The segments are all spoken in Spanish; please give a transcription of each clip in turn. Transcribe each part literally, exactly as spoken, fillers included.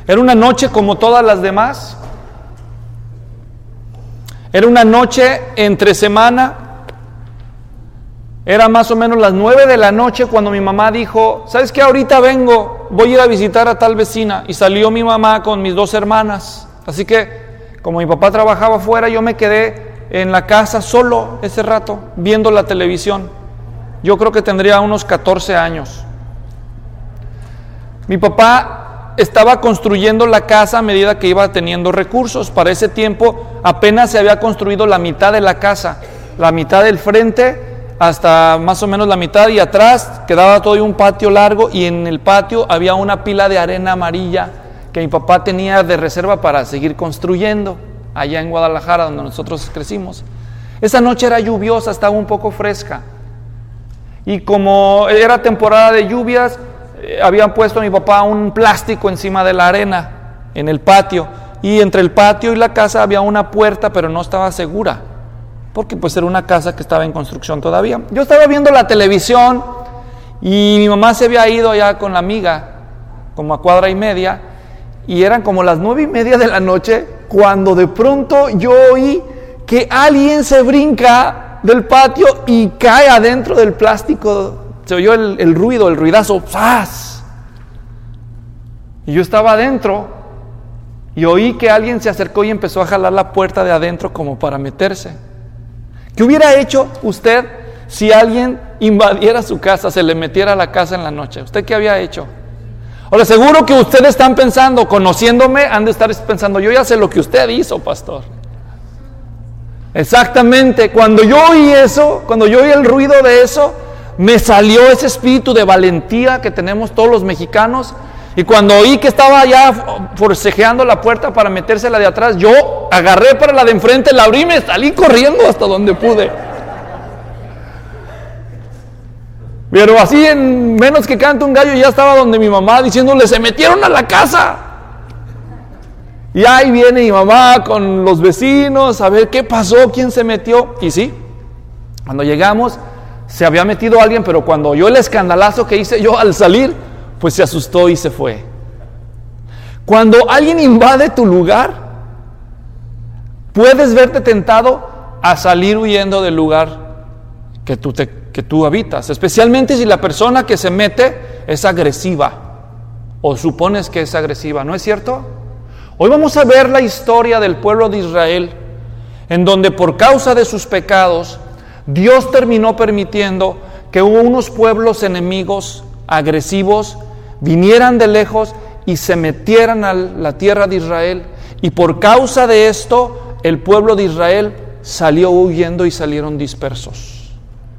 Era una noche como todas las demás. Era una noche entre semana. Era más o menos las nueve de la noche cuando mi mamá dijo, ¿sabes qué? Ahorita vengo, voy a ir a visitar a tal vecina. Y salió mi mamá con mis dos hermanas. Así que, como mi papá trabajaba afuera, yo me quedé en la casa solo ese rato, viendo la televisión. Yo creo que tendría unos catorce años. Mi papá estaba construyendo la casa a medida que iba teniendo recursos. Para ese tiempo apenas se había construido la mitad de la casa, la mitad del frente hasta más o menos la mitad, y atrás quedaba todo un patio largo, y en el patio había una pila de arena amarilla que mi papá tenía de reserva para seguir construyendo allá en Guadalajara, donde nosotros crecimos. Esa noche era lluviosa, estaba un poco fresca, y como era temporada de lluvias, eh, habían puesto a mi papá un plástico encima de la arena en el patio, y entre el patio y la casa había una puerta, pero no estaba segura, porque pues era una casa que estaba en construcción todavía. Yo estaba viendo la televisión y mi mamá se había ido allá con la amiga, como a cuadra y media, y eran como las nueve y media de la noche, cuando de pronto yo oí que alguien se brinca del patio y cae adentro del plástico. Se oyó el, el ruido, el ruidazo, ¡zas! Y yo estaba adentro y oí que alguien se acercó y empezó a jalar la puerta de adentro como para meterse. ¿Qué hubiera hecho usted si alguien invadiera su casa, se le metiera a la casa en la noche? ¿Usted qué había hecho? Ahora, seguro que ustedes están pensando, conociéndome, han de estar pensando, yo ya sé lo que usted hizo, pastor. Exactamente, cuando yo oí eso, cuando yo oí el ruido de eso, me salió ese espíritu de valentía que tenemos todos los mexicanos. Y cuando oí que estaba ya forcejeando la puerta para meterse la de atrás, yo agarré para la de enfrente, la abrí y me salí corriendo hasta donde pude. Pero así en menos que cante un gallo ya estaba donde mi mamá diciéndole, se metieron a la casa. Y ahí viene mi mamá con los vecinos a ver qué pasó, quién se metió. Y sí, cuando llegamos se había metido alguien, pero cuando oyó el escandalazo que hice yo al salir, pues se asustó y se fue. Cuando alguien invade tu lugar, puedes verte tentado a salir huyendo del lugar que tú, te, que tú habitas, especialmente si la persona que se mete es agresiva o supones que es agresiva, ¿no es cierto? Hoy vamos a ver la historia del pueblo de Israel, en donde por causa de sus pecados Dios terminó permitiendo que unos pueblos enemigos agresivos vinieran de lejos y se metieran a la tierra de Israel, y por causa de esto el pueblo de Israel salió huyendo y salieron dispersos.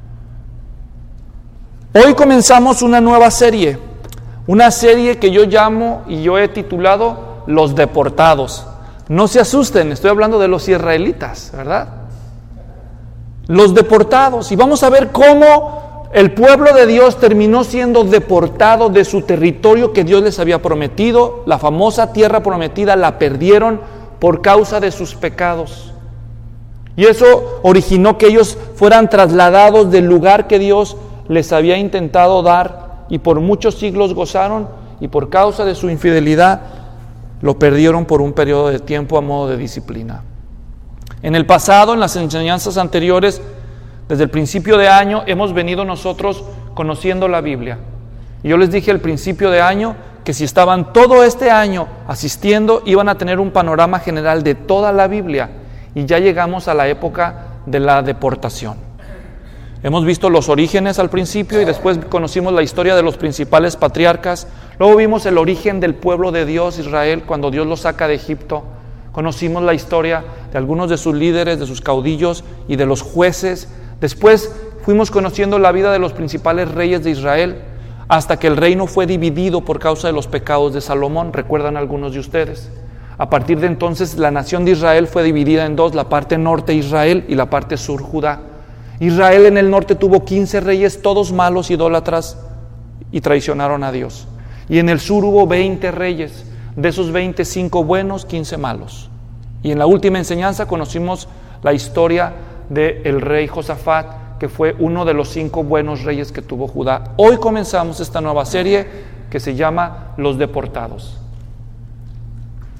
Hoy comenzamos una nueva serie, una serie que yo llamo y yo he titulado Los Deportados. No se asusten, estoy hablando de los israelitas, ¿verdad? Los deportados, y vamos a ver cómo el pueblo de Dios terminó siendo deportado de su territorio que Dios les había prometido. La famosa tierra prometida la perdieron por causa de sus pecados. Y eso originó que ellos fueran trasladados del lugar que Dios les había intentado dar, y por muchos siglos gozaron, y por causa de su infidelidad lo perdieron por un periodo de tiempo a modo de disciplina. En el pasado, en las enseñanzas anteriores, desde el principio de año hemos venido nosotros conociendo la Biblia. Y yo les dije al principio de año que si estaban todo este año asistiendo, iban a tener un panorama general de toda la Biblia. Y ya llegamos a la época de la deportación. Hemos visto los orígenes al principio y después conocimos la historia de los principales patriarcas. Luego vimos el origen del pueblo de Dios, Israel, cuando Dios los saca de Egipto. Conocimos la historia de algunos de sus líderes, de sus caudillos y de los jueces. Después fuimos conociendo la vida de los principales reyes de Israel, hasta que el reino fue dividido por causa de los pecados de Salomón, recuerdan algunos de ustedes. A partir de entonces la nación de Israel fue dividida en dos, la parte norte Israel y la parte sur Judá. Israel en el norte tuvo quince reyes, todos malos, idólatras, y traicionaron a Dios. Y en el sur hubo veinte reyes, de esos veinte, cinco buenos, quince malos. Y en la última enseñanza conocimos la historia del rey Josafat, que fue uno de los cinco buenos reyes que tuvo Judá. Hoy comenzamos esta nueva serie que se llama Los Deportados.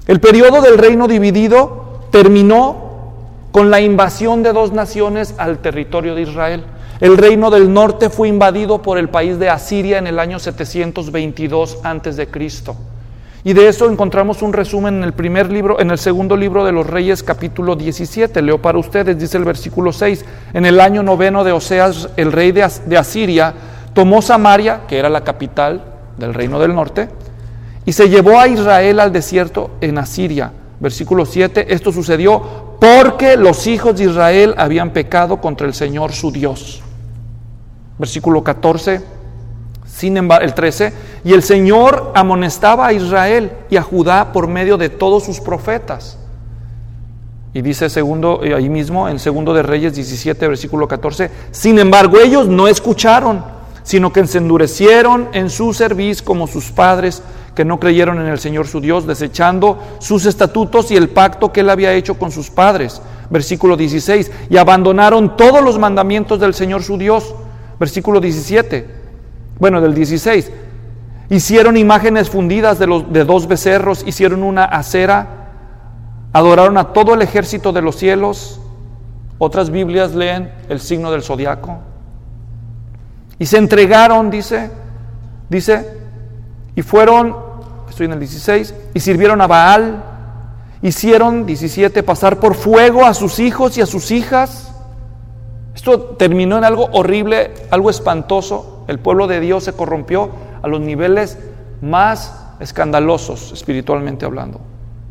El periodo del reino dividido terminó con la invasión de dos naciones al territorio de Israel. El reino del norte fue invadido por el país de Asiria en el año setecientos veintidós antes de Cristo. Y de eso encontramos un resumen en el primer libro, en el segundo libro de los Reyes, capítulo diecisiete. Leo para ustedes, dice el versículo seis: en el año noveno de Oseas, el rey de, As- de Asiria tomó Samaria, que era la capital del reino del norte, y se llevó a Israel al desierto en Asiria. Versículo siete: esto sucedió porque los hijos de Israel habían pecado contra el Señor su Dios. Versículo catorce, sin embargo, el trece: y el Señor amonestaba a Israel y a Judá por medio de todos sus profetas. Y dice segundo, ahí mismo, en segundo de Reyes diecisiete, versículo catorce: sin embargo, ellos no escucharon, sino que se endurecieron en su cerviz como sus padres, que no creyeron en el Señor su Dios, desechando sus estatutos y el pacto que él había hecho con sus padres. Versículo dieciséis: y abandonaron todos los mandamientos del Señor su Dios. Versículo diecisiete, bueno, del dieciséis: hicieron imágenes fundidas de, los, de dos becerros, hicieron una acera, adoraron a todo el ejército de los cielos. Otras Biblias leen el signo del zodiaco. Y se entregaron, dice, dice, y fueron, estoy en el dieciséis, y sirvieron a Baal, hicieron, diecisiete, pasar por fuego a sus hijos y a sus hijas. Esto terminó en algo horrible, algo espantoso. El pueblo de Dios se corrompió a los niveles más escandalosos, espiritualmente hablando.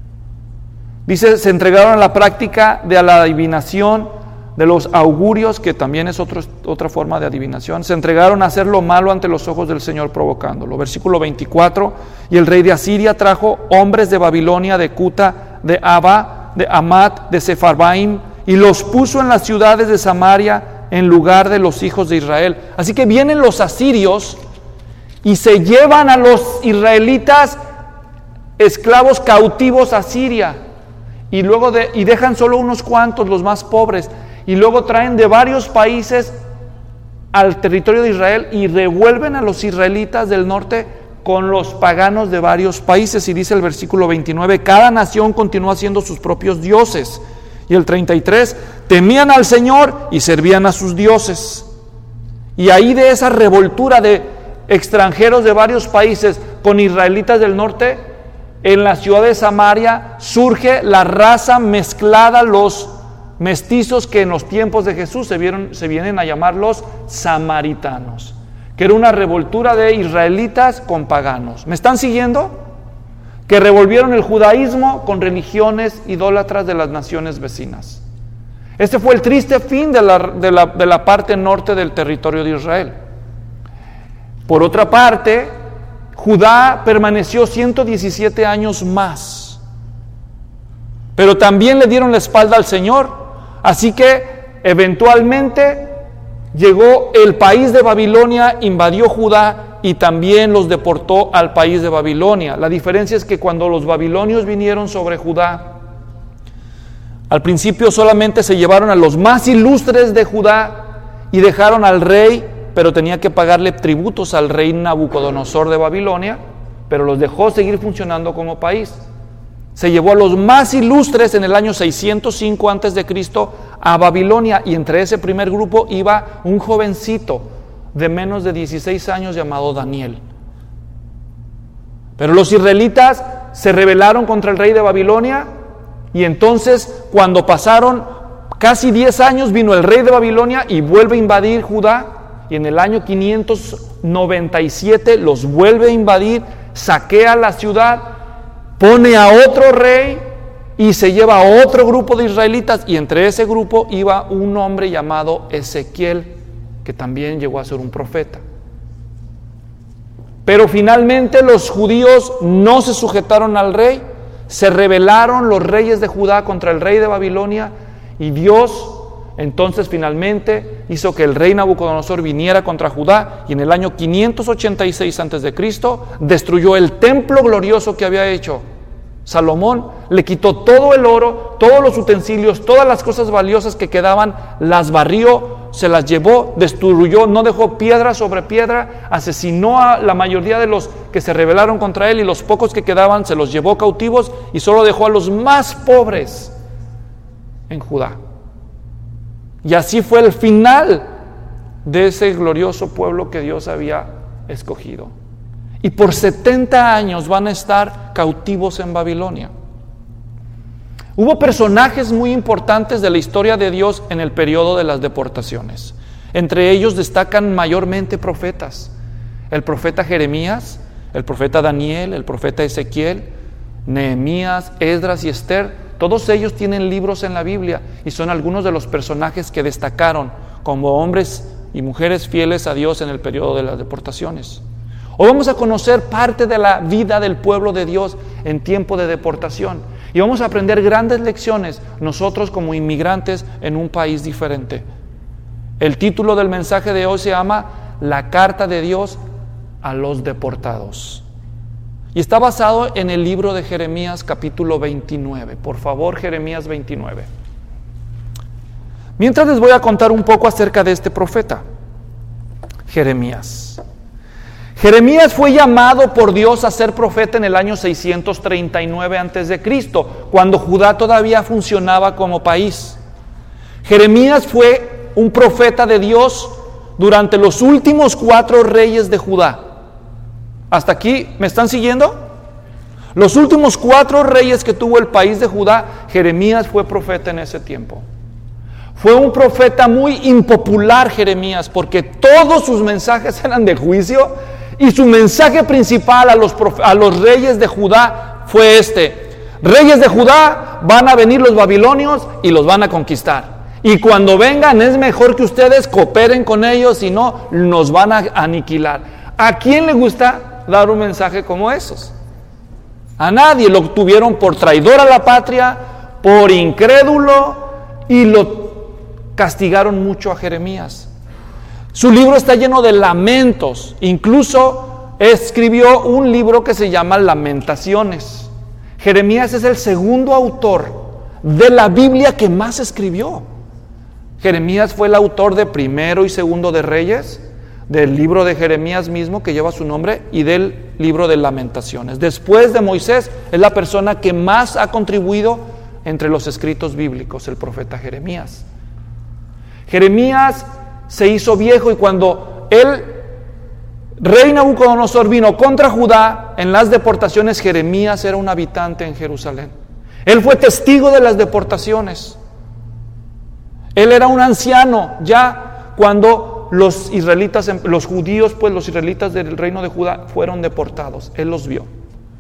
Dice, se entregaron a la práctica de la adivinación, de los augurios, que también es otro, otra forma de adivinación. Se entregaron a hacer lo malo ante los ojos del Señor, provocándolo. Versículo veinticuatro: y el rey de Asiria trajo hombres de Babilonia, de Cuta, de Abba, de Amat, de Sefarbaim, y los puso en las ciudades de Samaria en lugar de los hijos de Israel. Así que vienen los asirios y se llevan a los israelitas esclavos cautivos a Siria, y luego de, y dejan solo unos cuantos, los más pobres, y luego traen de varios países al territorio de Israel y revuelven a los israelitas del norte con los paganos de varios países. Y dice el versículo veintinueve: cada nación continuó haciendo sus propios dioses. Y el treinta y tres: temían al Señor y servían a sus dioses. Y ahí, de esa revoltura de extranjeros de varios países con israelitas del norte, en la ciudad de Samaria surge la raza mezclada, los mestizos, que en los tiempos de Jesús se, vieron, se vienen a llamar los samaritanos, que era una revoltura de israelitas con paganos. ¿Me están siguiendo? Que revolvieron el judaísmo con religiones idólatras de las naciones vecinas. Este fue el triste fin de la, de la, de la parte norte del territorio de Israel. Por otra parte, Judá permaneció ciento diecisiete años más, pero también le dieron la espalda al Señor. Así que eventualmente llegó el país de Babilonia, invadió Judá y también los deportó al país de Babilonia. La diferencia es que cuando los babilonios vinieron sobre Judá, al principio solamente se llevaron a los más ilustres de Judá y dejaron al rey, pero tenía que pagarle tributos al rey Nabucodonosor de Babilonia, pero los dejó seguir funcionando como país. Se llevó a los más ilustres en el año seiscientos cinco antes de Cristo a Babilonia, y entre ese primer grupo iba un jovencito de menos de dieciséis años llamado Daniel. Pero los israelitas se rebelaron contra el rey de Babilonia, y entonces, cuando pasaron casi diez años, vino el rey de Babilonia y vuelve a invadir Judá, y en el año quinientos noventa y siete los vuelve a invadir, saquea la ciudad, pone a otro rey y se lleva a otro grupo de israelitas, y entre ese grupo iba un hombre llamado Ezequiel, que también llegó a ser un profeta. Pero finalmente los judíos no se sujetaron al rey, se rebelaron los reyes de Judá contra el rey de Babilonia, y Dios entonces finalmente hizo que el rey Nabucodonosor viniera contra Judá, y en el año quinientos ochenta y seis antes de Cristo destruyó el templo glorioso que había hecho Salomón, le quitó todo el oro, todos los utensilios, todas las cosas valiosas que quedaban, las barrió, se las llevó, destruyó, no dejó piedra sobre piedra, asesinó a la mayoría de los que se rebelaron contra él y los pocos que quedaban se los llevó cautivos y solo dejó a los más pobres en Judá. Y así fue el final de ese glorioso pueblo que Dios había escogido. Y por setenta años van a estar cautivos en Babilonia. Hubo personajes muy importantes de la historia de Dios en el periodo de las deportaciones. Entre ellos destacan mayormente profetas. El profeta Jeremías, el profeta Daniel, el profeta Ezequiel, Nehemías, Esdras y Esther. Todos ellos tienen libros en la Biblia y son algunos de los personajes que destacaron como hombres y mujeres fieles a Dios en el periodo de las deportaciones. Hoy vamos a conocer parte de la vida del pueblo de Dios en tiempo de deportación y vamos a aprender grandes lecciones nosotros como inmigrantes en un país diferente. El título del mensaje de hoy se llama La carta de Dios a los deportados y está basado en el libro de Jeremías capítulo veintinueve. Por favor, Jeremías veintinueve. Mientras les voy a contar un poco acerca de este profeta, Jeremías. Jeremías fue llamado por Dios a ser profeta en el año seiscientos treinta y nueve antes de Cristo, cuando Judá todavía funcionaba como país. Jeremías fue un profeta de Dios durante los últimos cuatro reyes de Judá. ¿Hasta aquí me están siguiendo? Los últimos cuatro reyes que tuvo el país de Judá, Jeremías fue profeta en ese tiempo. Fue un profeta muy impopular Jeremías, porque todos sus mensajes eran de juicio. Y su mensaje principal a los, a los reyes de Judá fue este: reyes de Judá, van a venir los babilonios y los van a conquistar. Y cuando vengan es mejor que ustedes cooperen con ellos, si no, nos van a aniquilar. ¿A quién le gusta dar un mensaje como esos? A nadie. Lo tuvieron por traidor a la patria, por incrédulo, y lo castigaron mucho a Jeremías. Su libro está lleno de lamentos. Incluso escribió un libro que se llama Lamentaciones. Jeremías es el segundo autor de la Biblia que más escribió. Jeremías fue el autor de Primero y Segundo de Reyes, del libro de Jeremías mismo que lleva su nombre y del libro de Lamentaciones. Después de Moisés es la persona que más ha contribuido entre los escritos bíblicos, el profeta Jeremías. Jeremías se hizo viejo y cuando el rey Nabucodonosor vino contra Judá en las deportaciones, Jeremías era un habitante en Jerusalén. Él fue testigo de las deportaciones. Él era un anciano ya cuando los israelitas, los judíos, pues los israelitas del reino de Judá fueron deportados. Él los vio.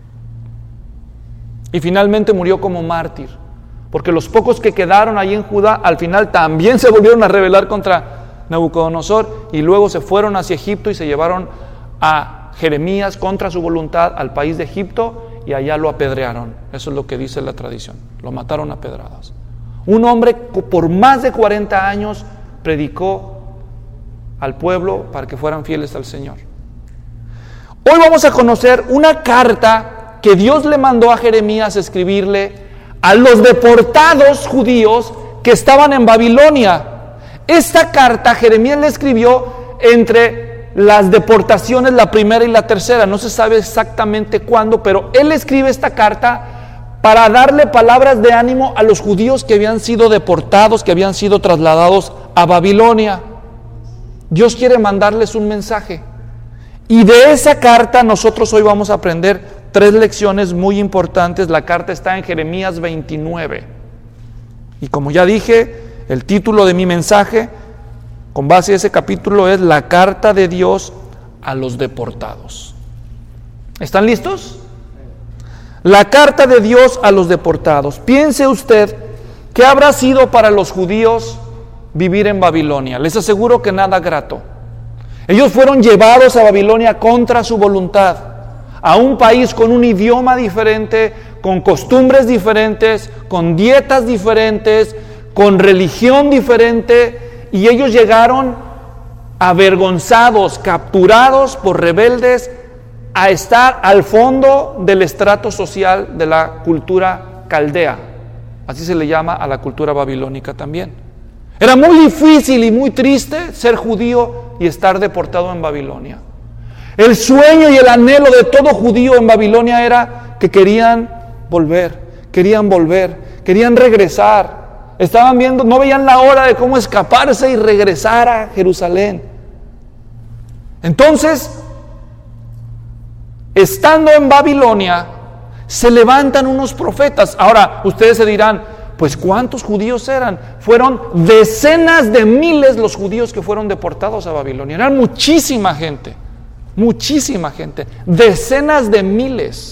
Y finalmente murió como mártir, porque los pocos que quedaron ahí en Judá al final también se volvieron a rebelar contra Nabucodonosor y luego se fueron hacia Egipto y se llevaron a Jeremías contra su voluntad al país de Egipto y allá lo apedrearon. Eso es lo que dice la tradición. Lo mataron a pedradas. Un hombre por más de cuarenta años predicó al pueblo para que fueran fieles al Señor. Hoy vamos a conocer una carta que Dios le mandó a Jeremías escribirle a los deportados judíos que estaban en Babilonia. Esta carta Jeremías le escribió entre las deportaciones, la primera y la tercera. No se sabe exactamente cuándo, pero él escribe esta carta para darle palabras de ánimo a los judíos que habían sido deportados, que habían sido trasladados a Babilonia. Dios quiere mandarles un mensaje. Y de esa carta nosotros hoy vamos a aprender tres lecciones muy importantes. La carta está en Jeremías veintinueve. Y como ya dije, el título de mi mensaje, con base a ese capítulo, es La carta de Dios a los deportados. ¿Están listos? La carta de Dios a los deportados. Piense usted qué habrá sido para los judíos vivir en Babilonia. Les aseguro que nada grato. Ellos fueron llevados a Babilonia contra su voluntad, a un país con un idioma diferente, con costumbres diferentes, con dietas diferentes, con religión diferente, y ellos llegaron avergonzados, capturados por rebeldes, a estar al fondo del estrato social de la cultura caldea. Así se le llama a la cultura babilónica también. Era muy difícil y muy triste ser judío y estar deportado en Babilonia. El sueño y el anhelo de todo judío en Babilonia era que querían volver, querían volver, querían regresar. Estaban viendo, no veían la hora de cómo escaparse y regresar a Jerusalén. Entonces, estando en Babilonia, se levantan unos profetas. Ahora, ustedes se dirán, pues ¿cuántos judíos eran? Fueron decenas de miles los judíos que fueron deportados a Babilonia. Eran muchísima gente, muchísima gente, decenas de miles.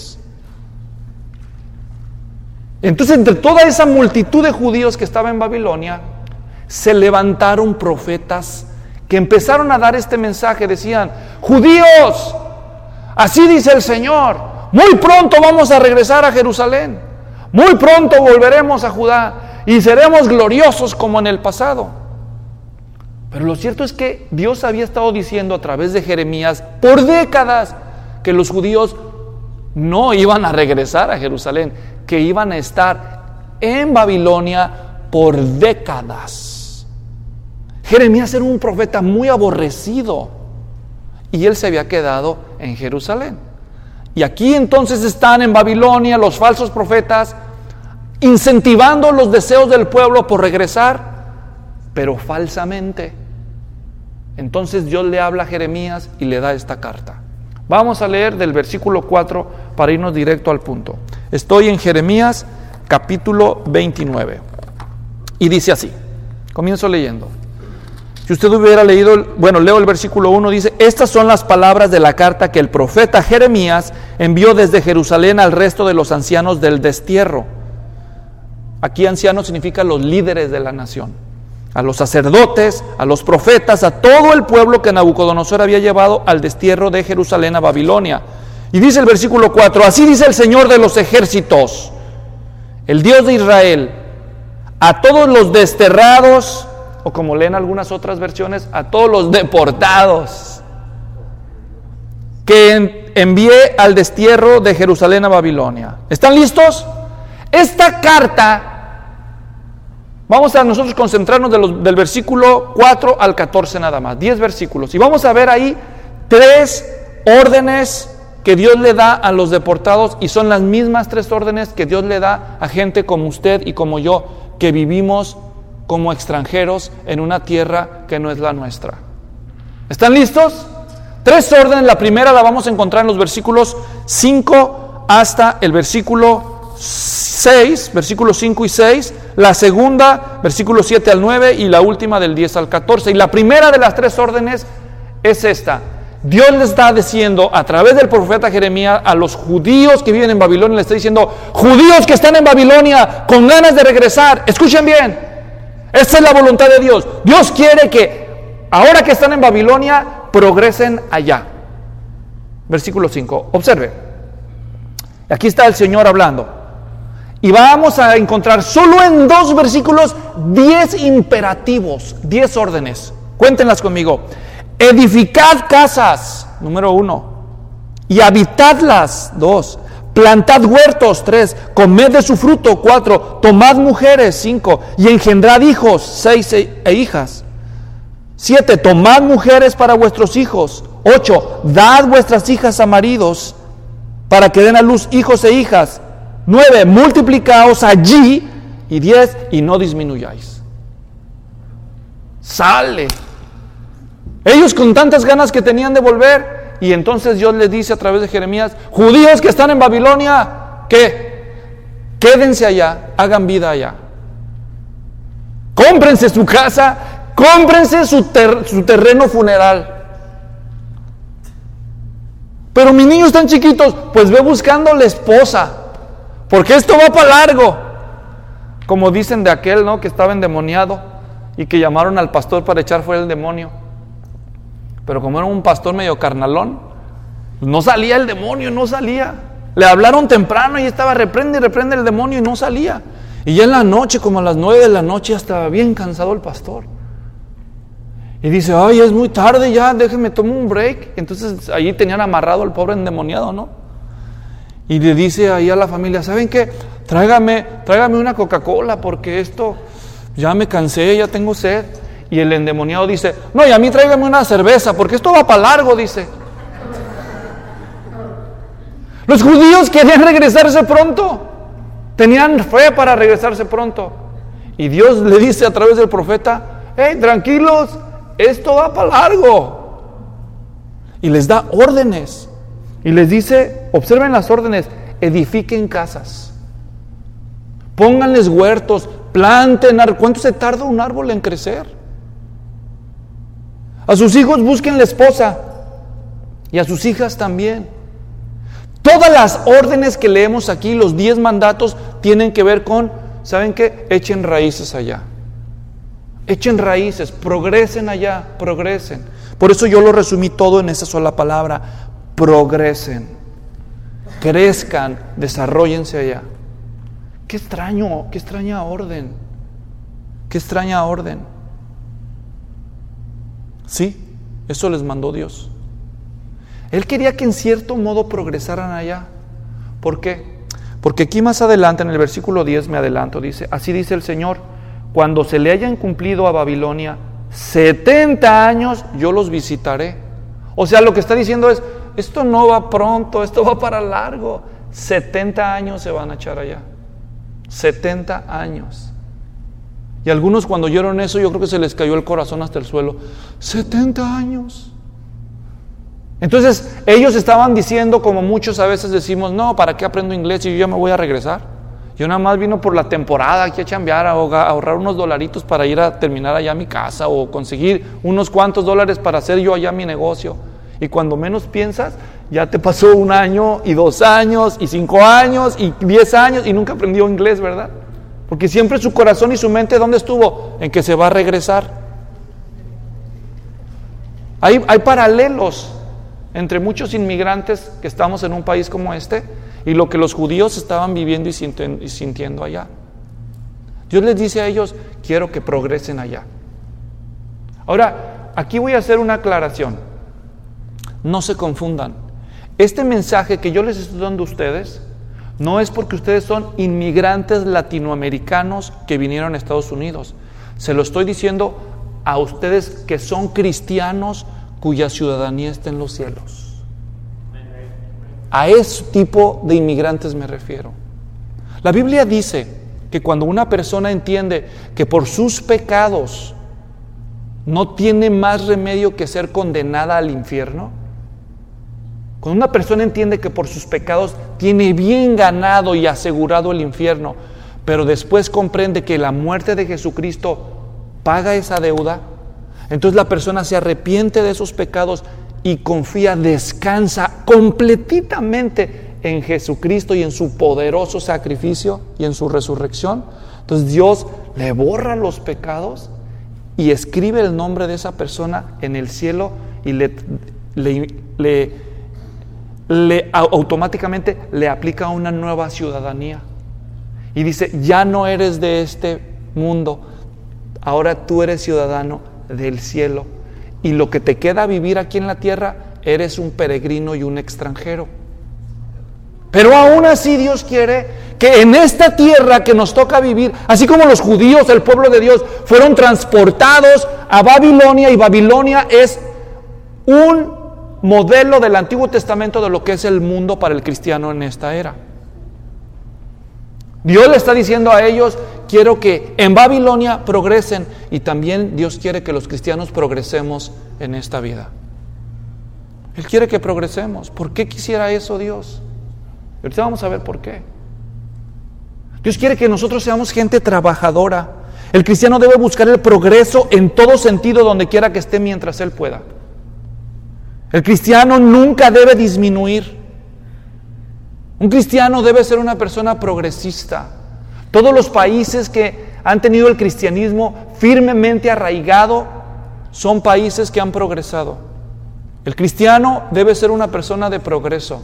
Entonces, entre toda esa multitud de judíos que estaba en Babilonia, se levantaron profetas que empezaron a dar este mensaje. Decían: judíos, así dice el Señor, muy pronto vamos a regresar a Jerusalén, muy pronto volveremos a Judá y seremos gloriosos como en el pasado. Pero lo cierto es que Dios había estado diciendo a través de Jeremías por décadas que los judíos no iban a regresar a Jerusalén, que iban a estar en Babilonia por décadas. Jeremías era un profeta muy aborrecido y él se había quedado en Jerusalén. Y aquí entonces están en Babilonia los falsos profetas incentivando los deseos del pueblo por regresar, pero falsamente. Entonces Dios le habla a Jeremías y le da esta carta. Vamos a leer del versículo cuatro para irnos directo al punto. Estoy en Jeremías capítulo veintinueve y dice así, comienzo leyendo. Si usted hubiera leído, bueno, leo el versículo uno, dice: estas son las palabras de la carta que el profeta Jeremías envió desde Jerusalén al resto de los ancianos del destierro. Aquí ancianos significa los líderes de la nación, a los sacerdotes, a los profetas, a todo el pueblo que Nabucodonosor había llevado al destierro de Jerusalén a Babilonia. Y dice el versículo cuatro, así dice el Señor de los ejércitos, el Dios de Israel, a todos los desterrados, o como leen algunas otras versiones, a todos los deportados, que envié al destierro de Jerusalén a Babilonia. ¿Están listos? Esta carta, vamos a nosotros concentrarnos de los, del versículo cuatro al catorce nada más, diez versículos, y vamos a ver ahí tres órdenes que Dios le da a los deportados, y son las mismas tres órdenes que Dios le da a gente como usted y como yo, que vivimos como extranjeros en una tierra que no es la nuestra. ¿Están listos? Tres órdenes. La primera la vamos a encontrar en los versículos cinco hasta el versículo seis, versículos cinco y seis. La segunda, versículos siete al nueve, y la última del diez al catorce. Y la primera de las tres órdenes es esta. Dios le está diciendo a través del profeta Jeremías a los judíos que viven en Babilonia, le está diciendo: judíos que están en Babilonia con ganas de regresar, escuchen bien, esta es la voluntad de Dios. Dios quiere que ahora que están en Babilonia progresen allá. Versículo cinco, observe, aquí está el Señor hablando, y vamos a encontrar solo en dos versículos diez imperativos, diez órdenes. Cuéntenlas conmigo. Edificad casas, número uno, y habitadlas, dos. Plantad huertos, tres. Comed de su fruto, cuatro. Tomad mujeres, cinco. Y engendrad hijos, seis e, e hijas. Siete. Tomad mujeres para vuestros hijos. Ocho. Dad vuestras hijas a maridos para que den a luz hijos e hijas. Nueve. Multiplicaos allí. Y diez. Y no disminuyáis. Sale. Ellos con tantas ganas que tenían de volver, y entonces Dios les dice a través de Jeremías: judíos que están en Babilonia, ¿qué? Quédense allá, hagan vida allá. Cómprense su casa, cómprense su, ter- su terreno funeral. Pero mis niños están chiquitos, pues ve buscando la esposa, porque esto va para largo. Como dicen de aquel, ¿no?, que estaba endemoniado y que llamaron al pastor para echar fuera el demonio. Pero como era un pastor medio carnalón, no salía el demonio, no salía. Le hablaron temprano y estaba reprende y reprende el demonio y no salía. Y ya en la noche, como a las nueve de la noche, ya estaba bien cansado el pastor. Y dice: ay, es muy tarde ya, déjeme tomar un break. Entonces allí tenían amarrado al pobre endemoniado, ¿no? Y le dice ahí a la familia: ¿saben qué? Tráigame, tráigame una Coca-Cola, porque esto Ya me cansé, ya tengo sed. Y el endemoniado dice, no, y a mí tráigame una cerveza, porque esto va para largo, dice. Los judíos querían regresarse pronto. Tenían fe para regresarse pronto. Y Dios le dice a través del profeta, hey, tranquilos, esto va para largo. Y les da órdenes. Y les dice, observen las órdenes, edifiquen casas. Pónganles huertos, planten árboles. ¿Cuánto se tarda un árbol en crecer? A sus hijos busquen la esposa y a sus hijas también. Todas las órdenes que leemos aquí, los diez mandatos, tienen que ver con, ¿saben qué? Echen raíces allá. Echen raíces, progresen allá, progresen. Por eso yo lo resumí todo en esa sola palabra, progresen, crezcan, desarróllense allá. Qué extraño, qué extraña orden, qué extraña orden. Sí, eso les mandó Dios. Él quería que en cierto modo progresaran allá. ¿Por qué? Porque aquí más adelante, en el versículo diez, me adelanto, dice, así dice el Señor, cuando se le hayan cumplido a Babilonia setenta años, yo los visitaré. O sea, lo que está diciendo es, esto no va pronto, esto va para largo. setenta años se van a echar allá. setenta años. Y algunos cuando oyeron eso, yo creo que se les cayó el corazón hasta el suelo. setenta años. Entonces ellos estaban diciendo, como muchos a veces decimos, no, ¿para qué aprendo inglés si yo ya me voy a regresar? Yo nada más vino por la temporada aquí a chambear, a ahorrar unos dolaritos para ir a terminar allá mi casa o conseguir unos cuantos dólares para hacer yo allá mi negocio. Y cuando menos piensas, ya te pasó un año y dos años y cinco años y diez años y nunca aprendió inglés, ¿verdad? Porque siempre su corazón y su mente, ¿dónde estuvo? En que se va a regresar. Hay, hay paralelos entre muchos inmigrantes que estamos en un país como este y lo que los judíos estaban viviendo y sintiendo, y sintiendo allá. Dios les dice a ellos, quiero que progresen allá. Ahora, aquí voy a hacer una aclaración. No se confundan. Este mensaje que yo les estoy dando a ustedes no es porque ustedes son inmigrantes latinoamericanos que vinieron a Estados Unidos. Se lo estoy diciendo a ustedes que son cristianos cuya ciudadanía está en los cielos. A ese tipo de inmigrantes me refiero. La Biblia dice que cuando una persona entiende que por sus pecados no tiene más remedio que ser condenada al infierno, cuando una persona entiende que por sus pecados tiene bien ganado y asegurado el infierno, pero después comprende que la muerte de Jesucristo paga esa deuda, entonces la persona se arrepiente de esos pecados y confía, descansa completamente en Jesucristo y en su poderoso sacrificio y en su resurrección. Entonces Dios le borra los pecados y escribe el nombre de esa persona en el cielo y le, le, le, le automáticamente le aplica una nueva ciudadanía. Y dice, ya no eres de este mundo, ahora tú eres ciudadano del cielo. Y lo que te queda vivir aquí en la tierra, eres un peregrino y un extranjero. Pero aún así Dios quiere que en esta tierra que nos toca vivir, así como los judíos, el pueblo de Dios, fueron transportados a Babilonia, y Babilonia es un modelo del Antiguo Testamento de lo que es el mundo para el cristiano en esta era. Dios le está diciendo a ellos, quiero que en Babilonia progresen, y también Dios quiere que los cristianos progresemos en esta vida. Él quiere que progresemos. ¿Por qué quisiera eso Dios? Ahorita vamos a ver por qué. Dios quiere que nosotros seamos gente trabajadora. El cristiano debe buscar el progreso en todo sentido, donde quiera que esté, mientras él pueda. El cristiano nunca debe disminuir. Un cristiano debe ser una persona progresista. Todos los países que han tenido el cristianismo firmemente arraigado son países que han progresado. El cristiano debe ser una persona de progreso.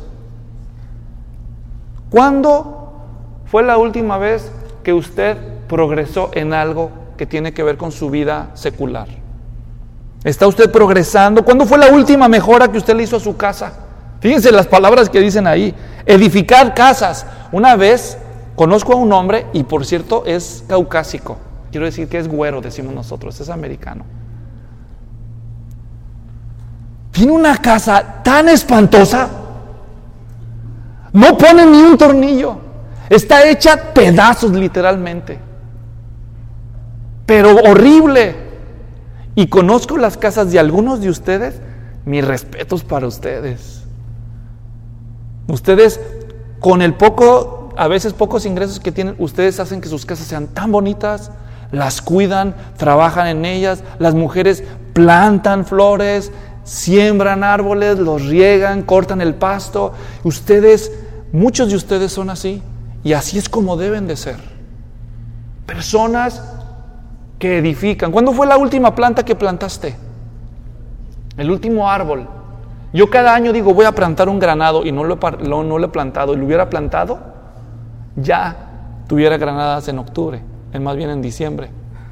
¿Cuándo fue la última vez que usted progresó en algo que tiene que ver con su vida secular? ¿Está usted progresando? ¿Cuándo fue la última mejora que usted le hizo a su casa? Fíjense las palabras que dicen ahí. Edificar casas. Una vez conozco a un hombre, y por cierto es caucásico. Quiero decir que es güero, decimos nosotros, es americano. Tiene una casa tan espantosa, no pone ni un tornillo, está hecha pedazos literalmente, pero horrible. Y conozco las casas de algunos de ustedes, mis respetos para ustedes. Ustedes, con el poco, a veces pocos ingresos que tienen, ustedes hacen que sus casas sean tan bonitas, las cuidan, trabajan en ellas, las mujeres plantan flores, siembran árboles, los riegan, cortan el pasto. Ustedes, muchos de ustedes son así, y así es como deben de ser. Personas que edifican. ¿Cuándo fue la última planta que plantaste? El último árbol. Yo cada año digo, voy a plantar un granado, y no lo, no, no lo he plantado. Y lo hubiera plantado, ya tuviera granadas en octubre, en más bien en diciembre.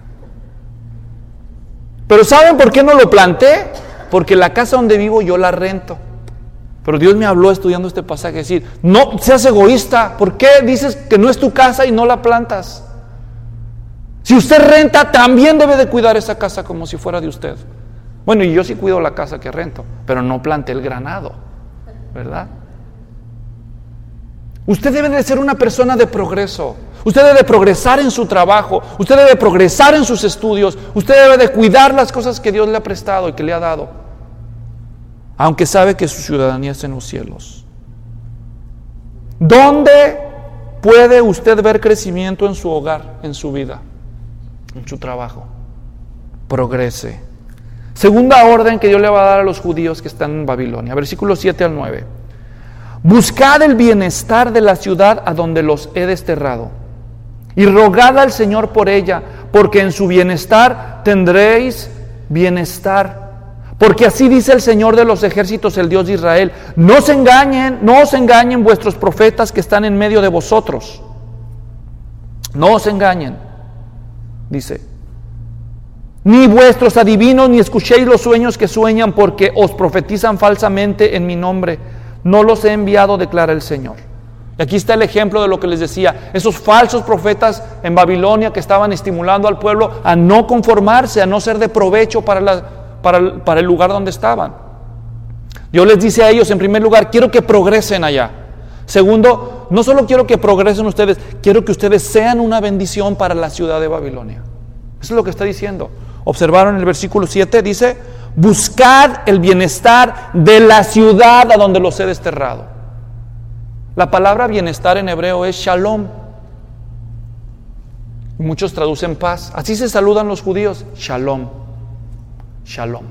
Pero ¿saben por qué no lo planté? Porque la casa donde vivo yo la rento. Pero Dios me habló estudiando este pasaje, decir, no seas egoísta. ¿Por qué dices que no es tu casa y no la plantas? Si usted renta, también debe de cuidar esa casa como si fuera de usted. Bueno, y yo sí cuido la casa que rento, pero no planté el granado, ¿verdad? Usted debe de ser una persona de progreso. Usted debe de progresar en su trabajo. Usted debe de progresar en sus estudios. Usted debe de cuidar las cosas que Dios le ha prestado y que le ha dado, aunque sabe que su ciudadanía está en los cielos. ¿Dónde puede usted ver crecimiento en su hogar, en su vida, en su trabajo? Progrese. Segunda orden que Dios le va a dar a los judíos que están en Babilonia, versículos siete al nueve. Buscad el bienestar de la ciudad a donde los he desterrado, y rogad al Señor por ella, porque en su bienestar tendréis bienestar. Porque así dice el Señor de los ejércitos, el Dios de Israel: no os engañen, no os engañen vuestros profetas que están en medio de vosotros. No os engañen, dice. Ni vuestros adivinos, ni escuchéis los sueños que sueñan, porque os profetizan falsamente en mi nombre. No los he enviado, declara el Señor. Y aquí está el ejemplo de lo que les decía. Esos falsos profetas en Babilonia que estaban estimulando al pueblo a no conformarse, a no ser de provecho para, la, para, el, para el lugar donde estaban. Dios les dice a ellos, en primer lugar, quiero que progresen allá. Segundo, no solo quiero que progresen ustedes, quiero que ustedes sean una bendición para la ciudad de Babilonia. Eso es lo que está diciendo. Observaron el versículo siete, dice: buscad el bienestar de la ciudad a donde los he desterrado. La palabra bienestar en hebreo es shalom. Muchos traducen paz. Así se saludan los judíos: shalom, shalom.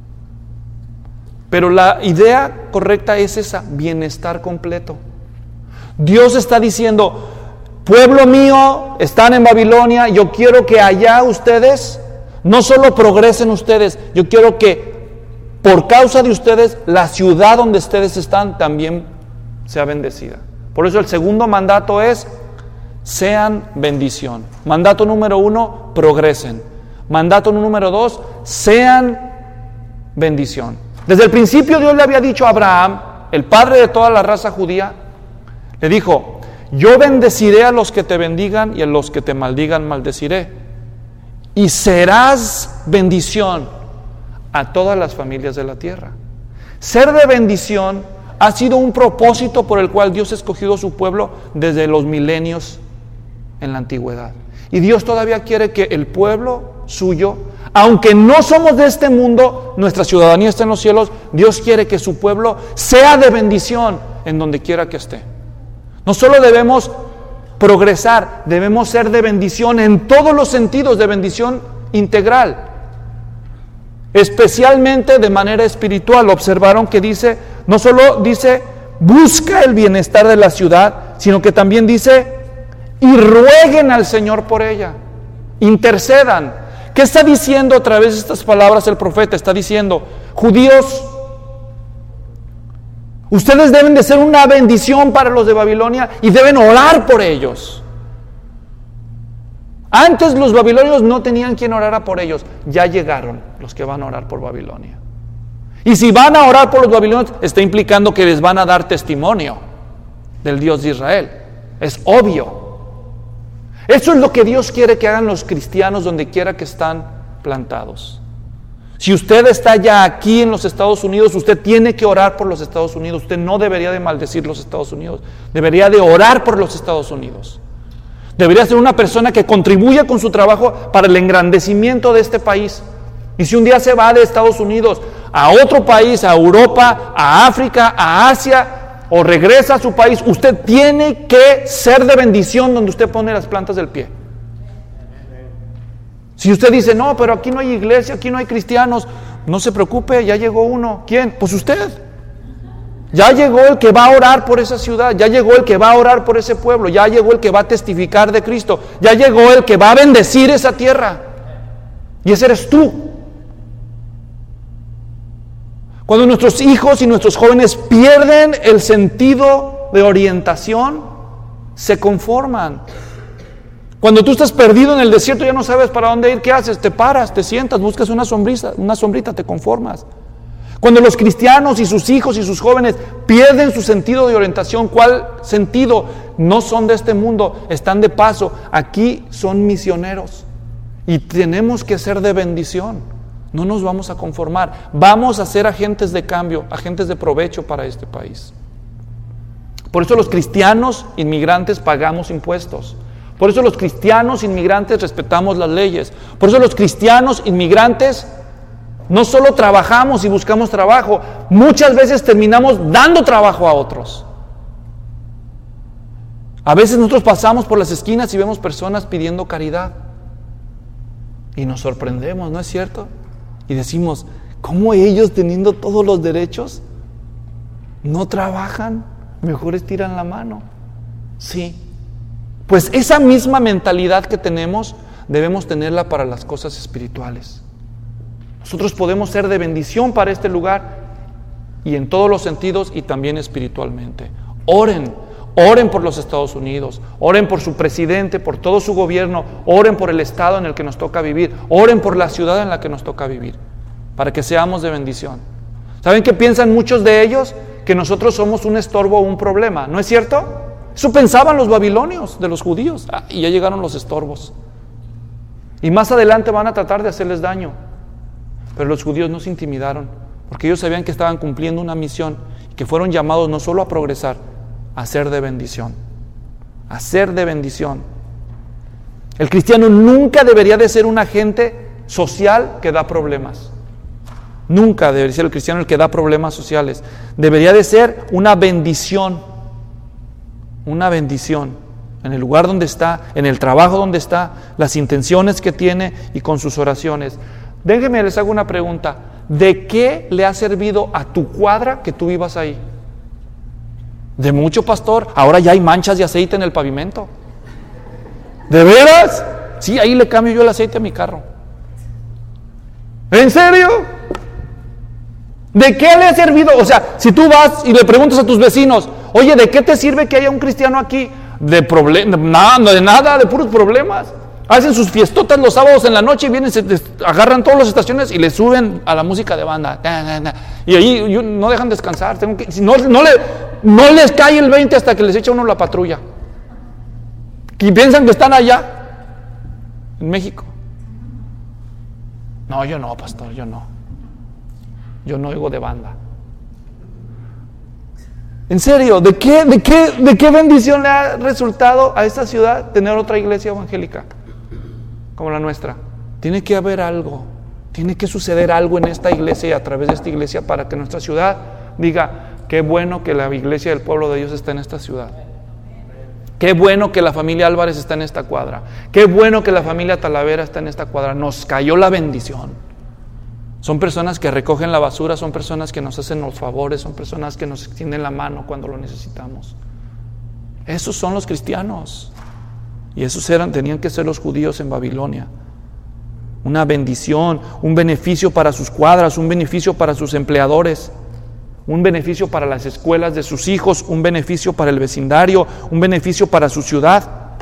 Pero la idea correcta es esa: bienestar completo. Dios está diciendo: pueblo mío, están en Babilonia, yo quiero que allá ustedes no solo progresen ustedes, yo quiero que por causa de ustedes la ciudad donde ustedes están también sea bendecida. Por eso el segundo mandato es: sean bendición. Mandato número uno, progresen. Mandato número dos, sean bendición. Desde el principio Dios le había dicho a Abraham, el padre de toda la raza judía, le dijo: yo bendeciré a los que te bendigan y a los que te maldigan maldeciré. Y serás bendición a todas las familias de la tierra. Ser de bendición ha sido un propósito por el cual Dios ha escogido a su pueblo desde los milenios en la antigüedad. Y Dios todavía quiere que el pueblo suyo, aunque no somos de este mundo, nuestra ciudadanía está en los cielos, Dios quiere que su pueblo sea de bendición en donde quiera que esté. No solo debemos progresar, debemos ser de bendición en todos los sentidos, de bendición integral, especialmente de manera espiritual. Observaron que dice, no solo dice busca el bienestar de la ciudad, sino que también dice y rueguen al Señor por ella, intercedan. ¿Qué está diciendo a través de estas palabras el profeta? Está diciendo: judíos, ustedes deben de ser una bendición para los de Babilonia y deben orar por ellos. Antes los babilonios no tenían quien orara por ellos. Ya llegaron los que van a orar por Babilonia. Y si van a orar por los babilonios, está implicando que les van a dar testimonio del Dios de Israel. Es obvio. Eso es lo que Dios quiere que hagan los cristianos donde quiera que están plantados. Si usted está ya aquí en los Estados Unidos, usted tiene que orar por los Estados Unidos. Usted no debería de maldecir los Estados Unidos. Debería de orar por los Estados Unidos. Debería ser una persona que contribuya con su trabajo para el engrandecimiento de este país. Y si un día se va de Estados Unidos a otro país, a Europa, a África, a Asia, o regresa a su país, usted tiene que ser de bendición donde usted pone las plantas del pie. Si usted dice, no, pero aquí no hay iglesia, aquí no hay cristianos, no se preocupe, ya llegó uno. ¿Quién? Pues usted. Ya llegó el que va a orar por esa ciudad, ya llegó el que va a orar por ese pueblo, ya llegó el que va a testificar de Cristo, ya llegó el que va a bendecir esa tierra. Y ese eres tú. Cuando nuestros hijos y nuestros jóvenes pierden el sentido de orientación, se conforman. Cuando tú estás perdido en el desierto, ya no sabes para dónde ir, ¿qué haces? Te paras, te sientas, buscas una sombrita, una sombrita, te conformas. Cuando los cristianos y sus hijos y sus jóvenes pierden su sentido de orientación, ¿cuál sentido? No son de este mundo, están de paso, aquí son misioneros y tenemos que ser de bendición. No nos vamos a conformar, vamos a ser agentes de cambio, agentes de provecho para este país. Por eso los cristianos inmigrantes pagamos impuestos. Por eso los cristianos inmigrantes respetamos las leyes. Por eso los cristianos inmigrantes no solo trabajamos y buscamos trabajo, muchas veces terminamos dando trabajo a otros. A veces nosotros pasamos por las esquinas y vemos personas pidiendo caridad. Y nos sorprendemos, ¿no es cierto? Y decimos, ¿cómo ellos teniendo todos los derechos no trabajan? Mejor estiran la mano. Sí. Pues esa misma mentalidad que tenemos, debemos tenerla para las cosas espirituales. Nosotros podemos ser de bendición para este lugar y en todos los sentidos y también espiritualmente. Oren, oren por los Estados Unidos, oren por su presidente, por todo su gobierno, oren por el estado en el que nos toca vivir, oren por la ciudad en la que nos toca vivir, para que seamos de bendición. ¿Saben qué piensan muchos de ellos? Que nosotros somos un estorbo o un problema, ¿no es cierto? Eso pensaban los babilonios de los judíos. Ah, y ya llegaron los estorbos. Y más adelante van a tratar de hacerles daño. Pero los judíos no se intimidaron, porque ellos sabían que estaban cumpliendo una misión, y que fueron llamados no solo a progresar, a ser de bendición. A ser de bendición. El cristiano nunca debería de ser un agente social que da problemas. Nunca debería ser el cristiano el que da problemas sociales. Debería de ser una bendición. Una bendición en el lugar donde está, en el trabajo donde está, las intenciones que tiene y con sus oraciones. Déjenme, les hago una pregunta. ¿De qué le ha servido a tu cuadra que tú vivas ahí? De mucho, pastor. Ahora ya hay manchas de aceite en el pavimento. ¿De veras? Sí, ahí le cambio yo el aceite a mi carro. ¿En serio? ¿De qué le ha servido? O sea, si tú vas y le preguntas a tus vecinos, oye, ¿de qué te sirve que haya un cristiano aquí? De problemas, nada, de nada, de puros problemas. Hacen sus fiestotas los sábados en la noche y vienen, se agarran todas las estaciones y le suben a la música de banda. Y ahí no dejan descansar. Tengo que, no, no, le, no les cae el veinte hasta que les echa uno la patrulla. Y piensan que están allá, en México. No, yo no, pastor, yo no. Yo no oigo de banda. En serio, ¿de qué, de qué, de qué bendición le ha resultado a esta ciudad tener otra iglesia evangélica como la nuestra? Tiene que haber algo, tiene que suceder algo en esta iglesia y a través de esta iglesia para que nuestra ciudad diga, qué bueno que la iglesia del pueblo de Dios está en esta ciudad. Qué bueno que la familia Álvarez está en esta cuadra. Qué bueno que la familia Talavera está en esta cuadra. Nos cayó la bendición. Son personas que recogen la basura, son personas que nos hacen los favores, son personas que nos extienden la mano cuando lo necesitamos. Esos son los cristianos. Y esos eran, tenían que ser los judíos en Babilonia. Una bendición, un beneficio para sus cuadras, un beneficio para sus empleadores, un beneficio para las escuelas de sus hijos, un beneficio para el vecindario, un beneficio para su ciudad.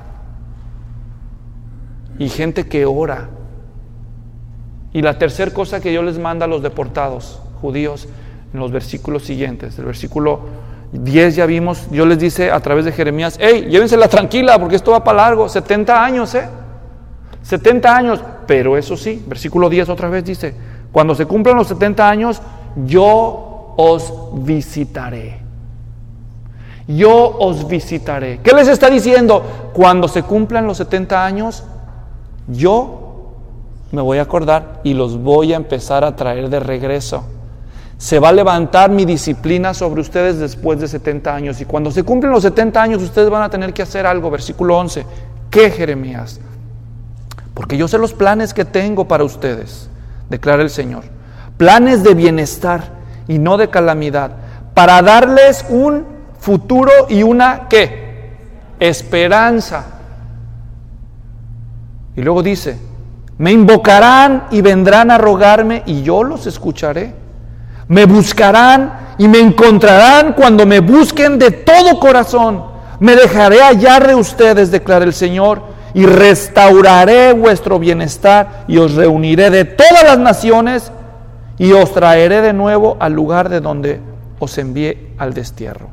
Y gente que ora. Y la tercera cosa que Dios les manda a los deportados judíos en los versículos siguientes, el versículo diez ya vimos, Dios les dice a través de Jeremías, hey, llévensela tranquila porque esto va para largo, setenta años, ¿eh? setenta años, pero eso sí, versículo diez otra vez dice, cuando se cumplan los setenta años, yo os visitaré. Yo os visitaré. ¿Qué les está diciendo? Cuando se cumplan los setenta años, yo me voy a acordar y los voy a empezar a traer de regreso. Se va a levantar mi disciplina sobre ustedes después de setenta años. Y cuando se cumplen los setenta años, ustedes van a tener que hacer algo. Versículo once. ¿Qué, Jeremías? Porque yo sé los planes que tengo para ustedes, declara el Señor. Planes de bienestar y no de calamidad, para darles un futuro y una, ¿qué? Esperanza. Y luego dice, me invocarán y vendrán a rogarme y yo los escucharé. Me buscarán y me encontrarán cuando me busquen de todo corazón. Me dejaré hallar de ustedes, declara el Señor, y restauraré vuestro bienestar y os reuniré de todas las naciones y os traeré de nuevo al lugar de donde os envié al destierro.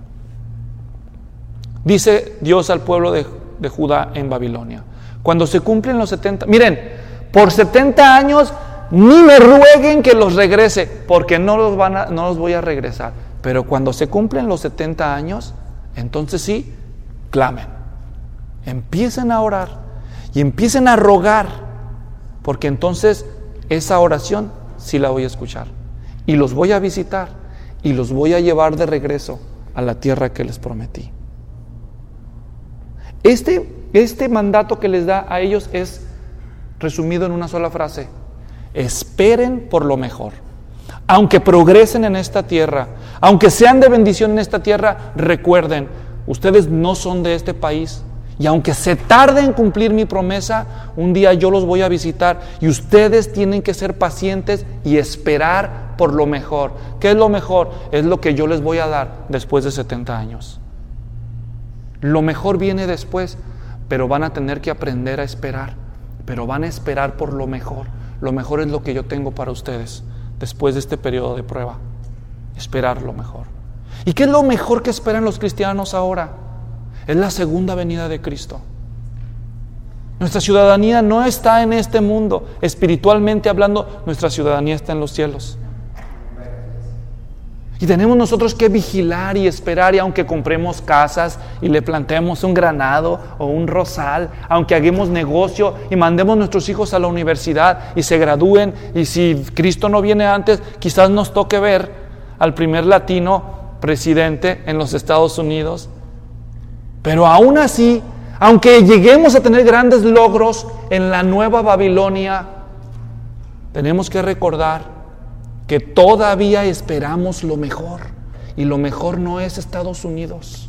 Dice Dios al pueblo de, de Judá en Babilonia, cuando se cumplen los setenta, miren, por setenta años ni me rueguen que los regrese, porque no los, van a, no los voy a regresar. Pero cuando se cumplen los setenta años, entonces sí, clamen. Empiecen a orar y empiecen a rogar, porque entonces esa oración sí la voy a escuchar. Y los voy a visitar y los voy a llevar de regreso a la tierra que les prometí. Este, este mandato que les da a ellos es resumido en una sola frase. Esperen por lo mejor. Aunque progresen en esta tierra, aunque sean de bendición en esta tierra, recuerden, ustedes no son de este país. Y aunque se tarde en cumplir mi promesa, un día yo los voy a visitar y ustedes tienen que ser pacientes y esperar por lo mejor. ¿Qué es lo mejor? Es lo que yo les voy a dar después de setenta años. Lo mejor viene después, pero van a tener que aprender a esperar. Pero van a esperar por lo mejor. Lo mejor es lo que yo tengo para ustedes después de este periodo de prueba. Esperar lo mejor. ¿Y qué es lo mejor que esperan los cristianos ahora? Es la segunda venida de Cristo. Nuestra ciudadanía no está en este mundo. Espiritualmente hablando, nuestra ciudadanía está en los cielos. Y tenemos nosotros que vigilar y esperar, y aunque compremos casas y le plantemos un granado o un rosal, aunque hagamos negocio y mandemos nuestros hijos a la universidad y se gradúen, y si Cristo no viene antes, quizás nos toque ver al primer latino presidente en los Estados Unidos. Pero aún así, aunque lleguemos a tener grandes logros en la nueva Babilonia, tenemos que recordar que todavía esperamos lo mejor, y lo mejor no es Estados Unidos,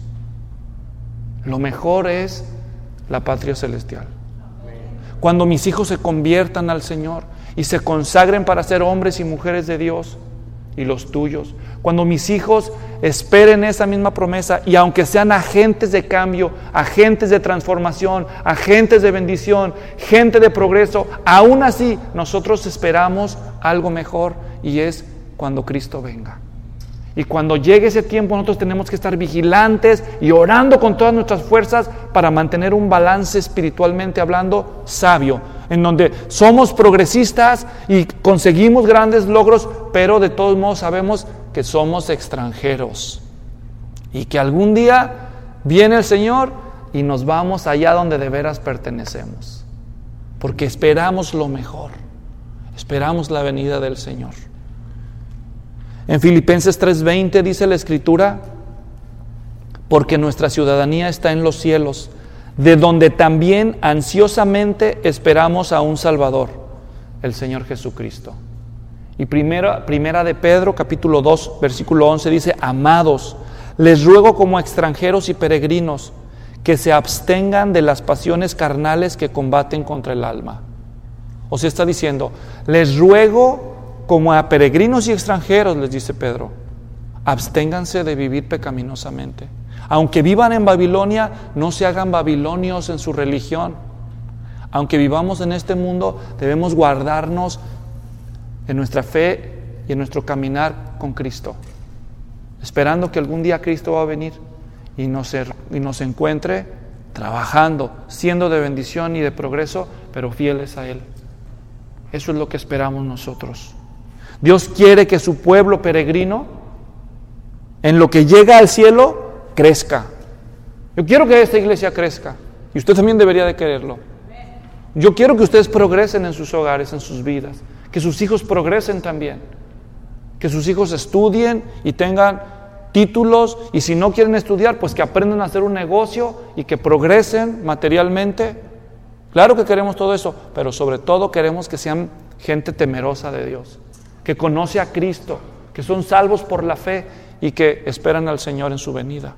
lo mejor es la patria celestial. Cuando mis hijos se conviertan al Señor y se consagren para ser hombres y mujeres de Dios, y los tuyos, cuando mis hijos esperen esa misma promesa, y aunque sean agentes de cambio, agentes de transformación, agentes de bendición, gente de progreso, aún así nosotros esperamos algo mejor, y es cuando Cristo venga. Y cuando llegue ese tiempo, nosotros tenemos que estar vigilantes y orando con todas nuestras fuerzas para mantener un balance espiritualmente hablando sabio, en donde somos progresistas y conseguimos grandes logros, pero de todos modos sabemos que somos extranjeros y que algún día viene el Señor y nos vamos allá donde de veras pertenecemos, porque esperamos lo mejor, esperamos la venida del Señor. En Filipenses tres veinte dice la Escritura, porque nuestra ciudadanía está en los cielos, de donde también ansiosamente esperamos a un Salvador, el Señor Jesucristo. Y primera, primera de Pedro, capítulo dos, versículo once, dice, amados, les ruego como extranjeros y peregrinos, que se abstengan de las pasiones carnales que combaten contra el alma. O sea, está diciendo, les ruego como a peregrinos y extranjeros, les dice Pedro, absténganse de vivir pecaminosamente. Aunque vivan en Babilonia, no se hagan babilonios en su religión. Aunque vivamos en este mundo, debemos guardarnos en nuestra fe y en nuestro caminar con Cristo. esperando que algún día Cristo va a venir y nos, y nos encuentre trabajando, siendo de bendición y de progreso, pero fieles a Él. Eso es lo que esperamos nosotros. Dios quiere que su pueblo peregrino, en lo que llega al cielo, crezca. Yo quiero que esta iglesia crezca, y usted también debería de quererlo. Yo quiero que ustedes progresen en sus hogares, en sus vidas, que sus hijos progresen también, que sus hijos estudien y tengan títulos, y si no quieren estudiar, pues que aprendan a hacer un negocio y que progresen materialmente. Claro que queremos todo eso, pero sobre todo queremos que sean gente temerosa de Dios, que conoce a Cristo, que son salvos por la fe y que esperan al Señor en su venida.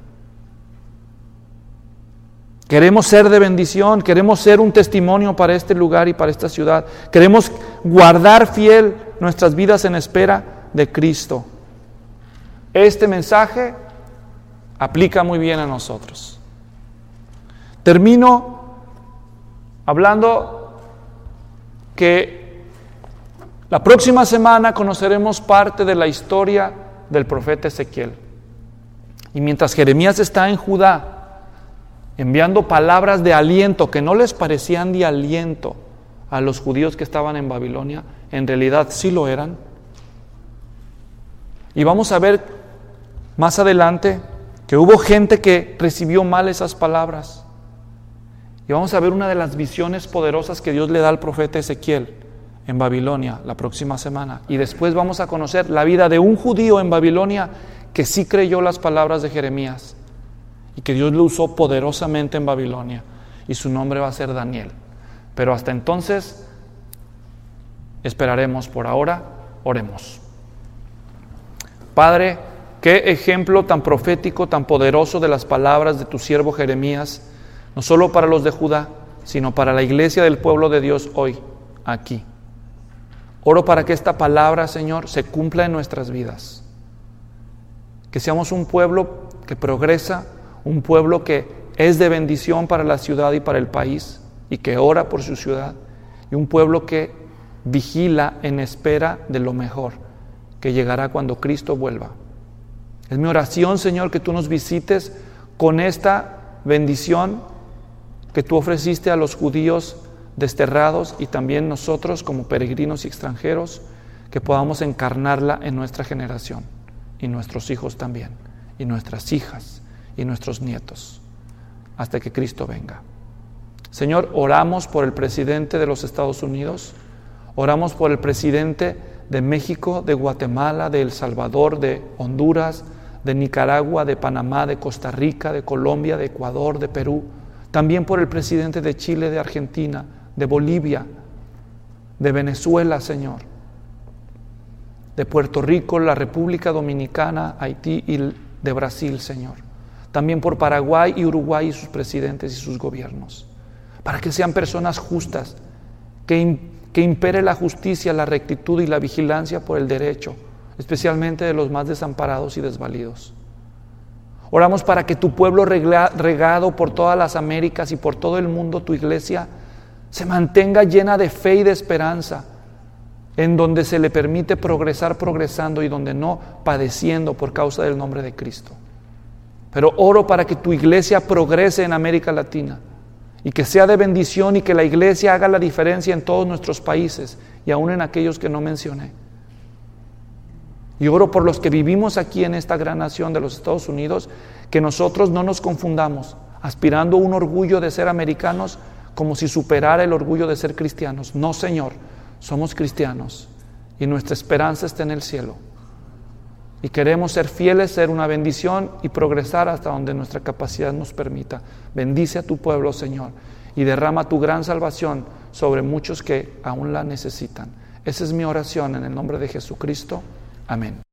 Queremos ser de bendición, queremos ser un testimonio para este lugar y para esta ciudad. Queremos guardar fiel nuestras vidas en espera de Cristo. Este mensaje aplica muy bien a nosotros. Termino hablando que la próxima semana conoceremos parte de la historia del profeta Ezequiel. Y mientras Jeremías está en Judá, enviando palabras de aliento que no les parecían de aliento a los judíos que estaban en Babilonia, en realidad sí lo eran. Y vamos a ver más adelante que hubo gente que recibió mal esas palabras. Y vamos a ver una de las visiones poderosas que Dios le da al profeta Ezequiel en Babilonia la próxima semana. Y después vamos a conocer la vida de un judío en Babilonia que sí creyó las palabras de Jeremías y que Dios lo usó poderosamente en Babilonia. Y su nombre va a ser Daniel. Pero hasta entonces esperaremos. Por ahora, oremos. Padre, qué ejemplo tan profético, tan poderoso de las palabras de tu siervo Jeremías, no solo para los de Judá, sino para la iglesia del pueblo de Dios hoy, aquí. Oro para que esta palabra, Señor, se cumpla en nuestras vidas. Que seamos un pueblo que progresa, un pueblo que es de bendición para la ciudad y para el país, y que ora por su ciudad, y un pueblo que vigila en espera de lo mejor, que llegará cuando Cristo vuelva. Es mi oración, Señor, que tú nos visites con esta bendición que tú ofreciste a los judíos desterrados y también nosotros como peregrinos y extranjeros, que podamos encarnarla en nuestra generación y nuestros hijos también, y nuestras hijas y nuestros nietos, hasta que Cristo venga. Señor, oramos por el presidente de los Estados Unidos, oramos por el presidente de México, de Guatemala, de El Salvador, de Honduras, de Nicaragua, de Panamá, de Costa Rica, de Colombia, de Ecuador, de Perú, también por el presidente de Chile, de Argentina, de Bolivia, de Venezuela, Señor, de Puerto Rico, la República Dominicana, Haití y de Brasil, Señor. También por Paraguay y Uruguay y sus presidentes y sus gobiernos, para que sean personas justas, que, que impere la justicia, la rectitud y la vigilancia por el derecho, especialmente de los más desamparados y desvalidos. Oramos para que tu pueblo regado por todas las Américas y por todo el mundo, tu iglesia, se mantenga llena de fe y de esperanza, en donde se le permite progresar progresando y donde no padeciendo por causa del nombre de Cristo. Pero oro para que tu iglesia progrese en América Latina y que sea de bendición y que la iglesia haga la diferencia en todos nuestros países y aún en aquellos que no mencioné. Y oro por los que vivimos aquí en esta gran nación de los Estados Unidos, que nosotros no nos confundamos, aspirando a un orgullo de ser americanos como si superara el orgullo de ser cristianos. No, Señor, somos cristianos y nuestra esperanza está en el cielo. Y queremos ser fieles, ser una bendición y progresar hasta donde nuestra capacidad nos permita. Bendice a tu pueblo, Señor, y derrama tu gran salvación sobre muchos que aún la necesitan. Esa es mi oración en el nombre de Jesucristo. Amén.